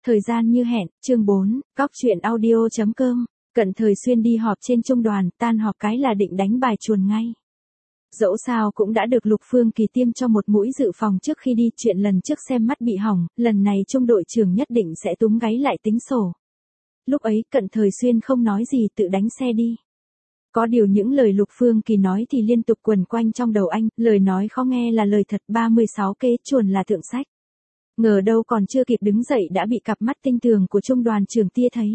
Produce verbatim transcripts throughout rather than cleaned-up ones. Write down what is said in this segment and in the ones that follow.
Thời gian như hẹn, chương bốn, cóc truyện audio chấm com. Cận Thời Xuyên đi họp trên trung đoàn, tan họp cái là định đánh bài chuồn ngay. Dẫu sao cũng đã được Lục Phương Kỳ tiêm cho một mũi dự phòng trước khi đi, chuyện lần trước xem mắt bị hỏng, lần này trung đội trưởng nhất định sẽ túm gáy lại tính sổ. Lúc ấy Cận Thời Xuyên không nói gì, tự đánh xe đi. Có điều những lời Lục Phương Kỳ nói thì liên tục quẩn quanh trong đầu anh, lời nói khó nghe là lời thật, ba mươi sáu kế chuồn là thượng sách. Ngờ đâu còn chưa kịp đứng dậy đã bị cặp mắt tinh tường của trung đoàn trưởng tia thấy.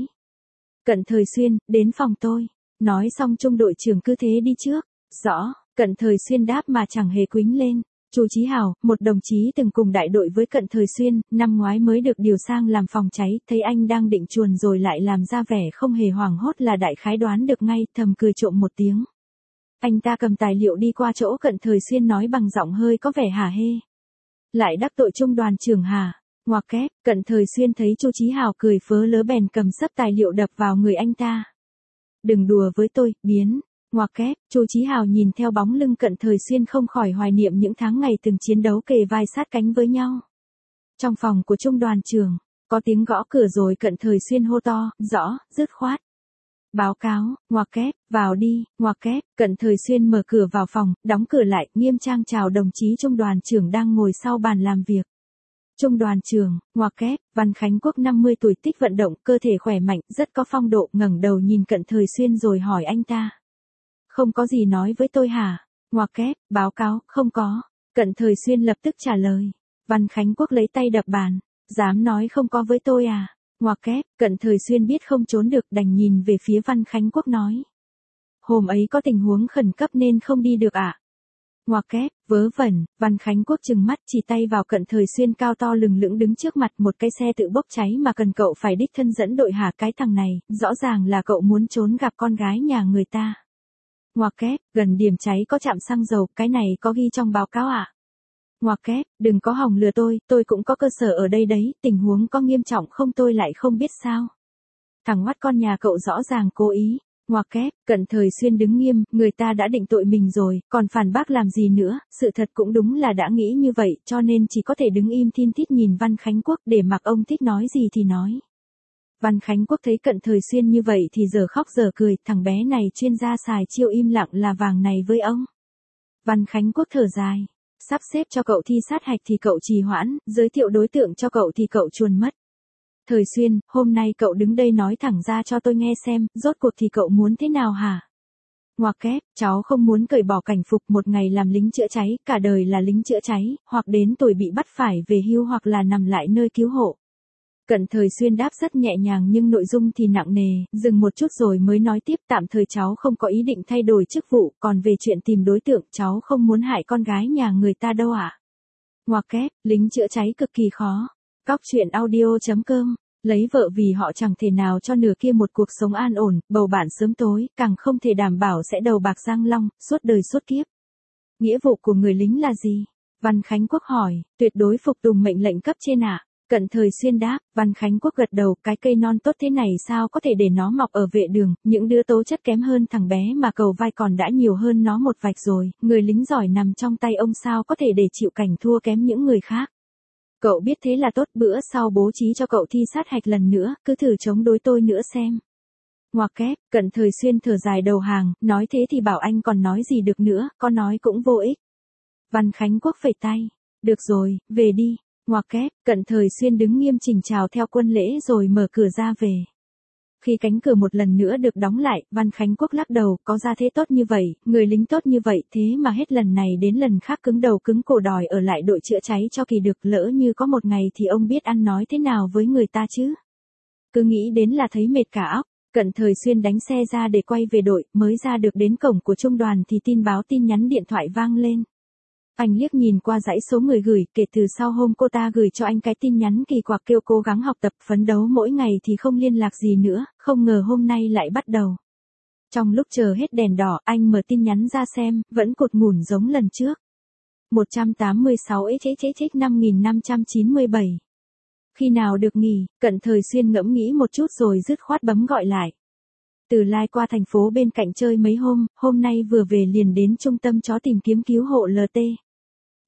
Cận Thời Xuyên, đến phòng tôi. Nói xong trung đội trưởng cứ thế đi trước. Rõ, Cận Thời Xuyên đáp mà chẳng hề quính lên. Chu Chí Hào, một đồng chí từng cùng đại đội với Cận Thời Xuyên, năm ngoái mới được điều sang làm phòng cháy, thấy anh đang định chuồn rồi lại làm ra vẻ không hề hoảng hốt là đại khái đoán được ngay, thầm cười trộm một tiếng. Anh ta cầm tài liệu đi qua chỗ Cận Thời Xuyên nói bằng giọng hơi có vẻ hả hê. Lại đắc tội trung đoàn trưởng hả? Ngoặc kép, Cận Thời Xuyên thấy Chu Chí Hào cười phớ lớ bèn cầm sấp tài liệu đập vào người anh ta. Đừng đùa với tôi, biến. Ngoặc kép, Chu Chí Hào nhìn theo bóng lưng Cận Thời Xuyên không khỏi hoài niệm những tháng ngày từng chiến đấu kề vai sát cánh với nhau. Trong phòng của trung đoàn trưởng, có tiếng gõ cửa rồi Cận Thời Xuyên hô to, rõ, dứt khoát. Báo cáo, ngoặc kép, vào đi, ngoặc kép, Cận Thời Xuyên mở cửa vào phòng, đóng cửa lại, nghiêm trang chào đồng chí trung đoàn trưởng đang ngồi sau bàn làm việc. Trung đoàn trưởng, ngoặc kép, Văn Khánh Quốc năm mươi tuổi, tích vận động, cơ thể khỏe mạnh, rất có phong độ, ngẩng đầu nhìn Cận Thời Xuyên rồi hỏi anh ta. Không có gì nói với tôi hả? Ngoặc kép, báo cáo, không có. Cận Thời Xuyên lập tức trả lời. Văn Khánh Quốc lấy tay đập bàn. Dám nói không có với tôi à? Ngoặc kép, Cận Thời Xuyên biết không trốn được đành nhìn về phía Văn Khánh Quốc nói. Hôm ấy có tình huống khẩn cấp nên không đi được ạ. À? Ngoặc kép, vớ vẩn, Văn Khánh Quốc trừng mắt chỉ tay vào Cận Thời Xuyên cao to lừng lững đứng trước mặt, một cái xe tự bốc cháy mà cần cậu phải đích thân dẫn đội hả? Cái thằng này, rõ ràng là cậu muốn trốn gặp con gái nhà người ta. Ngoặc kép, gần điểm cháy có trạm xăng dầu, cái này có ghi trong báo cáo ạ. À? Ngoặc kép, đừng có hòng lừa tôi, tôi cũng có cơ sở ở đây đấy, tình huống có nghiêm trọng không tôi lại không biết sao. Thằng ngoắt con nhà cậu rõ ràng cố ý. Ngoặc kép, Cận Thời Xuyên đứng nghiêm, người ta đã định tội mình rồi, còn phản bác làm gì nữa, sự thật cũng đúng là đã nghĩ như vậy, cho nên chỉ có thể đứng im thin thít nhìn Văn Khánh Quốc để mặc ông thích nói gì thì nói. Văn Khánh Quốc thấy Cận Thời Xuyên như vậy thì giờ khóc giờ cười, thằng bé này chuyên gia xài chiêu im lặng là vàng này với ông. Văn Khánh Quốc thở dài, sắp xếp cho cậu thi sát hạch thì cậu trì hoãn, giới thiệu đối tượng cho cậu thì cậu chuồn mất. Thời Xuyên, hôm nay cậu đứng đây nói thẳng ra cho tôi nghe xem, rốt cuộc thì cậu muốn thế nào hả? Ngoặc kép, cháu không muốn cởi bỏ cảnh phục, một ngày làm lính chữa cháy, cả đời là lính chữa cháy, hoặc đến tuổi bị bắt phải về hưu hoặc là nằm lại nơi cứu hộ. Cận Thời Xuyên đáp rất nhẹ nhàng nhưng nội dung thì nặng nề, dừng một chút rồi mới nói tiếp, tạm thời cháu không có ý định thay đổi chức vụ, còn về chuyện tìm đối tượng cháu không muốn hại con gái nhà người ta đâu ạ. À? Ngoặc kép, lính chữa cháy cực kỳ khó. Cóc truyện audio chấm com, lấy vợ vì họ chẳng thể nào cho nửa kia một cuộc sống an ổn, bầu bạn sớm tối, càng không thể đảm bảo sẽ đầu bạc răng long, suốt đời suốt kiếp. Nghĩa vụ của người lính là gì? Văn Khánh Quốc hỏi, tuyệt đối phục tùng mệnh lệnh cấp trên ạ. À? Cận Thời Xuyên đáp, Văn Khánh Quốc gật đầu, cái cây non tốt thế này sao có thể để nó mọc ở vệ đường, những đứa tố chất kém hơn thằng bé mà cầu vai còn đã nhiều hơn nó một vạch rồi, người lính giỏi nằm trong tay ông sao có thể để chịu cảnh thua kém những người khác. Cậu biết thế là tốt, bữa sau bố trí cho cậu thi sát hạch lần nữa, cứ thử chống đối tôi nữa xem. Ngoặc kép, Cận Thời Xuyên thở dài đầu hàng, nói thế thì bảo anh còn nói gì được nữa, có nói cũng vô ích. Văn Khánh Quốc phẩy tay, được rồi, về đi. Ngoặc kép, Cận Thời Xuyên đứng nghiêm chỉnh chào theo quân lễ rồi mở cửa ra về. Khi cánh cửa một lần nữa được đóng lại, Văn Khánh Quốc lắc đầu, có ra thế tốt như vậy, người lính tốt như vậy, thế mà hết lần này đến lần khác cứng đầu cứng cổ đòi ở lại đội chữa cháy cho kỳ được, lỡ như có một ngày thì ông biết ăn nói thế nào với người ta chứ. Cứ nghĩ đến là thấy mệt cả óc. Cận Thời Xuyên đánh xe ra để quay về đội, mới ra được đến cổng của trung đoàn thì tin báo tin nhắn điện thoại vang lên. Anh liếc nhìn qua dãy số người gửi, kể từ sau hôm cô ta gửi cho anh cái tin nhắn kỳ quặc kêu cố gắng học tập phấn đấu mỗi ngày thì không liên lạc gì nữa, không ngờ hôm nay lại bắt đầu. Trong lúc chờ hết đèn đỏ, anh mở tin nhắn ra xem, vẫn cột ngủn giống lần trước. một trăm tám mươi sáu x năm nghìn năm trăm chín mươi bảy. Khi nào được nghỉ, Cận Thời Xuyên ngẫm nghĩ một chút rồi dứt khoát bấm gọi lại. Từ Lai qua thành phố bên cạnh chơi mấy hôm, hôm nay vừa về liền đến trung tâm chó tìm kiếm cứu hộ lờ tê.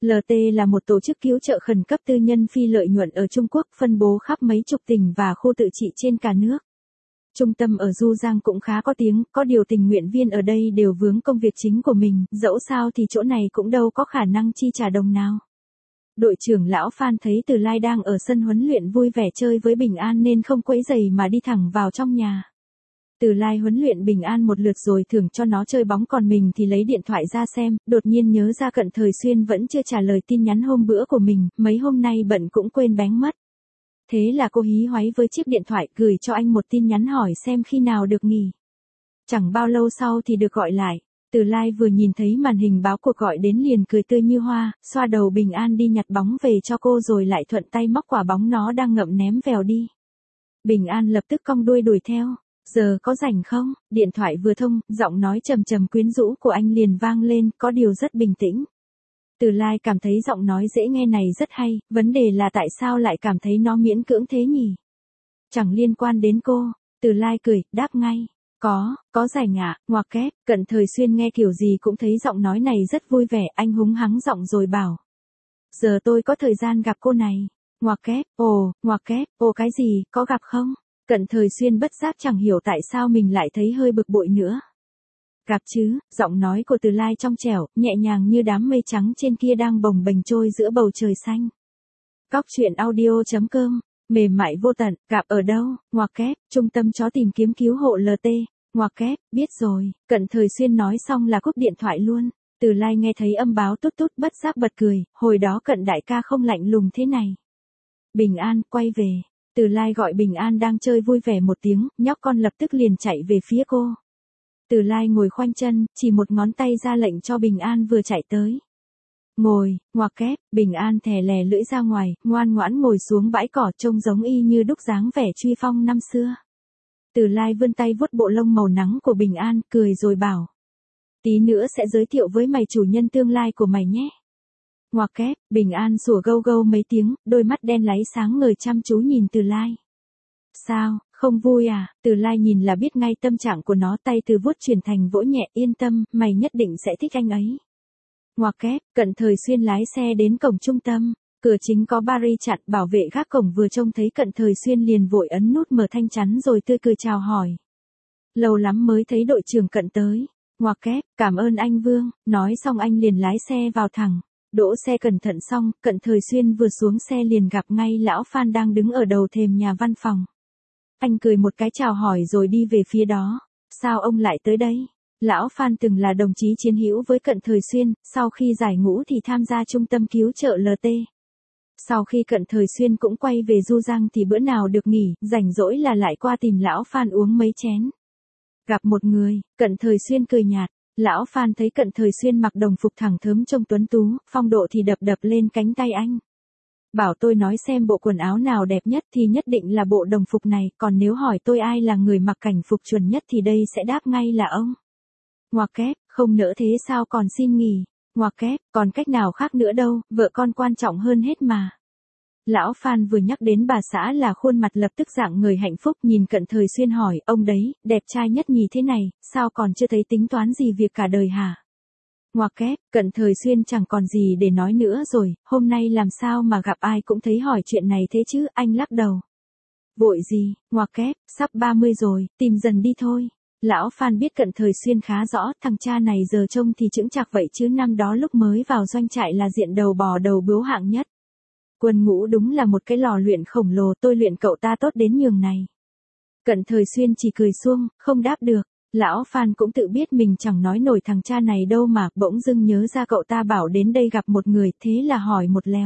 lờ tê là một tổ chức cứu trợ khẩn cấp tư nhân phi lợi nhuận ở Trung Quốc, phân bố khắp mấy chục tỉnh và khu tự trị trên cả nước. Trung tâm ở Du Giang cũng khá có tiếng, có điều tình nguyện viên ở đây đều vướng công việc chính của mình, dẫu sao thì chỗ này cũng đâu có khả năng chi trả đồng nào. Đội trưởng lão Phan thấy Từ Lai đang ở sân huấn luyện vui vẻ chơi với Bình An nên không quấy rầy mà đi thẳng vào trong nhà. Từ Lai huấn luyện Bình An một lượt rồi thưởng cho nó chơi bóng, còn mình thì lấy điện thoại ra xem, đột nhiên nhớ ra Cận Thời Xuyên vẫn chưa trả lời tin nhắn hôm bữa của mình, mấy hôm nay bận cũng quên bén mất. Thế là cô hí hoáy với chiếc điện thoại gửi cho anh một tin nhắn hỏi xem khi nào được nghỉ. Chẳng bao lâu sau thì được gọi lại. Từ Lai vừa nhìn thấy màn hình báo cuộc gọi đến liền cười tươi như hoa, xoa đầu Bình An đi nhặt bóng về cho cô rồi lại thuận tay móc quả bóng nó đang ngậm ném vèo đi. Bình An lập tức cong đuôi đuổi theo. Giờ có rảnh không? Điện thoại vừa thông, giọng nói trầm trầm quyến rũ của anh liền vang lên, có điều rất bình tĩnh. Từ Lai cảm thấy giọng nói dễ nghe này rất hay, vấn đề là tại sao lại cảm thấy nó miễn cưỡng thế nhỉ? Chẳng liên quan đến cô. Từ Lai cười, đáp ngay. Có, có rảnh ạ, ngoặc kép. Cận Thời Xuyên nghe kiểu gì cũng thấy giọng nói này rất vui vẻ, anh húng hắng giọng rồi bảo. Giờ tôi có thời gian gặp cô này. Ngoặc kép, ồ, ngoặc kép, ồ cái gì, có gặp không? Cận Thời Xuyên bất giác chẳng hiểu tại sao mình lại thấy hơi bực bội nữa. Gặp chứ, giọng nói của Từ Lai trong trẻo, nhẹ nhàng như đám mây trắng trên kia đang bồng bềnh trôi giữa bầu trời xanh. Cóc truyện audio chấm com, mềm mại vô tận, gặp ở đâu, ngoặc kép, trung tâm chó tìm kiếm cứu hộ lờ tê, ngoặc kép, biết rồi. Cận Thời Xuyên nói xong là cúp điện thoại luôn. Từ Lai nghe thấy âm báo tút tút bất giác bật cười, hồi đó Cận đại ca không lạnh lùng thế này. Bình An, quay về. Từ Lai gọi Bình An đang chơi vui vẻ một tiếng, nhóc con lập tức liền chạy về phía cô. Từ Lai ngồi khoanh chân, chỉ một ngón tay ra lệnh cho Bình An vừa chạy tới. Ngồi, ngoặc kép, Bình An thè lè lưỡi ra ngoài, ngoan ngoãn ngồi xuống bãi cỏ trông giống y như đúc dáng vẻ Truy Phong năm xưa. Từ Lai vươn tay vuốt bộ lông màu nắng của Bình An, cười rồi bảo. Tí nữa sẽ giới thiệu với mày chủ nhân tương lai của mày nhé. Ngoặc kép, Bình An sủa gâu gâu mấy tiếng, đôi mắt đen láy sáng ngời chăm chú nhìn Từ Lai. Sao, không vui à? Từ Lai nhìn là biết ngay tâm trạng của nó, tay từ vuốt chuyển thành vỗ nhẹ, yên tâm, mày nhất định sẽ thích anh ấy. Ngoặc kép, Cận Thời Xuyên lái xe đến cổng trung tâm, cửa chính có barrier chặn, bảo vệ gác cổng vừa trông thấy Cận Thời Xuyên liền vội ấn nút mở thanh chắn rồi tươi cười chào hỏi. Lâu lắm mới thấy đội trưởng Cận tới. Ngoặc kép, cảm ơn anh Vương, nói xong anh liền lái xe vào thẳng. Đỗ xe cẩn thận xong, Cận Thời Xuyên vừa xuống xe liền gặp ngay lão Phan đang đứng ở đầu thềm nhà văn phòng. Anh cười một cái chào hỏi rồi đi về phía đó. Sao ông lại tới đây? Lão Phan từng là đồng chí chiến hữu với Cận Thời Xuyên, sau khi giải ngũ thì tham gia trung tâm cứu trợ lờ tê. Sau khi Cận Thời Xuyên cũng quay về Du Giang thì bữa nào được nghỉ, rảnh rỗi là lại qua tìm lão Phan uống mấy chén. Gặp một người, Cận Thời Xuyên cười nhạt. Lão Phan thấy Cận Thời Xuyên mặc đồng phục thẳng thớm trông tuấn tú, phong độ thì đập đập lên cánh tay anh. Bảo tôi nói xem bộ quần áo nào đẹp nhất thì nhất định là bộ đồng phục này, còn nếu hỏi tôi ai là người mặc cảnh phục chuẩn nhất thì đây sẽ đáp ngay là ông. Ngoặc kép, không nỡ thế sao còn xin nghỉ. Ngoặc kép, còn cách nào khác nữa đâu, vợ con quan trọng hơn hết mà. Lão Phan vừa nhắc đến bà xã là khuôn mặt lập tức dạng người hạnh phúc, nhìn Cận Thời Xuyên hỏi, ông đấy, đẹp trai nhất nhì thế này, sao còn chưa thấy tính toán gì việc cả đời hả? Ngoặc kép, Cận Thời Xuyên chẳng còn gì để nói nữa rồi, hôm nay làm sao mà gặp ai cũng thấy hỏi chuyện này thế chứ, anh lắc đầu. Vội gì, ngoặc kép, sắp ba mươi rồi, tìm dần đi thôi. Lão Phan biết Cận Thời Xuyên khá rõ, thằng cha này giờ trông thì chững chạc vậy chứ năm đó lúc mới vào doanh trại là diện đầu bò đầu bướu hạng nhất. Quân ngũ đúng là một cái lò luyện khổng lồ, tôi luyện cậu ta tốt đến nhường này. Cận Thời Xuyên chỉ cười suông, không đáp được. Lão Phan cũng tự biết mình chẳng nói nổi thằng cha này đâu mà, bỗng dưng nhớ ra cậu ta bảo đến đây gặp một người, thế là hỏi một leo.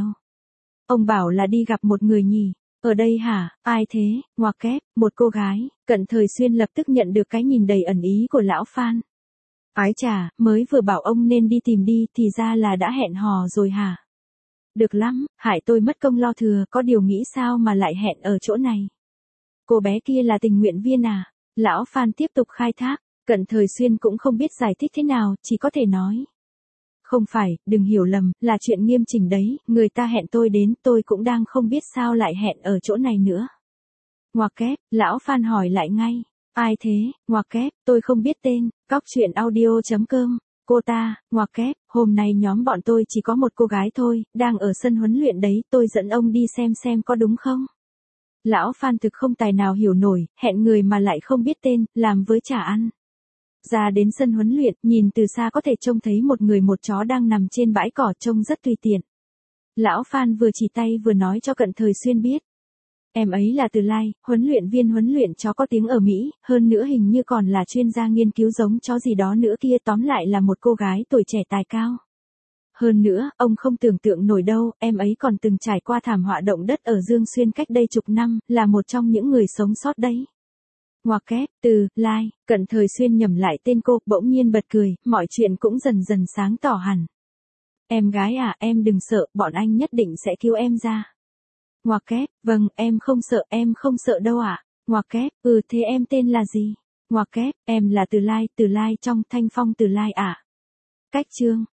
Ông bảo là đi gặp một người nhỉ? Ở đây hả? Ai thế? Ngoặc kép, một cô gái. Cận Thời Xuyên lập tức nhận được cái nhìn đầy ẩn ý của lão Phan. Ái chà, mới vừa bảo ông nên đi tìm đi, thì ra là đã hẹn hò rồi hả? Được lắm, hại tôi mất công lo thừa, có điều nghĩ sao mà lại hẹn ở chỗ này. Cô bé kia là tình nguyện viên à? Lão Phan tiếp tục khai thác, Cận Thời Xuyên cũng không biết giải thích thế nào, chỉ có thể nói. Không phải, đừng hiểu lầm, là chuyện nghiêm chỉnh đấy, người ta hẹn tôi đến, tôi cũng đang không biết sao lại hẹn ở chỗ này nữa. Ngoặc kép, lão Phan hỏi lại ngay, ai thế? Ngoặc kép, tôi không biết tên, cóc truyện audio chấm com. Cô ta, ngoặc kép, hôm nay nhóm bọn tôi chỉ có một cô gái thôi, đang ở sân huấn luyện đấy, tôi dẫn ông đi xem xem có đúng không? Lão Phan thực không tài nào hiểu nổi, hẹn người mà lại không biết tên, làm với chả ăn. Ra đến sân huấn luyện, nhìn từ xa có thể trông thấy một người một chó đang nằm trên bãi cỏ trông rất tùy tiện. Lão Phan vừa chỉ tay vừa nói cho Cận Thời Xuyên biết. Em ấy là Từ Lai, huấn luyện viên huấn luyện chó có tiếng ở Mỹ, hơn nữa hình như còn là chuyên gia nghiên cứu giống chó gì đó nữa kia, tóm lại là một cô gái tuổi trẻ tài cao. Hơn nữa, ông không tưởng tượng nổi đâu, em ấy còn từng trải qua thảm họa động đất ở Dương Xuyên cách đây chục năm, là một trong những người sống sót đấy. Ngoặc kép, Từ Lai, Cận Thời Xuyên nhẩm lại tên cô, bỗng nhiên bật cười, mọi chuyện cũng dần dần sáng tỏ hẳn. Em gái à, em đừng sợ, bọn anh nhất định sẽ cứu em ra. Ngoặc kép, vâng, em không sợ, em không sợ đâu ạ. À? Ngoặc kép, ừ thế em tên là gì? Ngoặc kép, em là Từ Lai, Từ Lai trong Thanh Phong Từ Lai ạ. À? Cách chương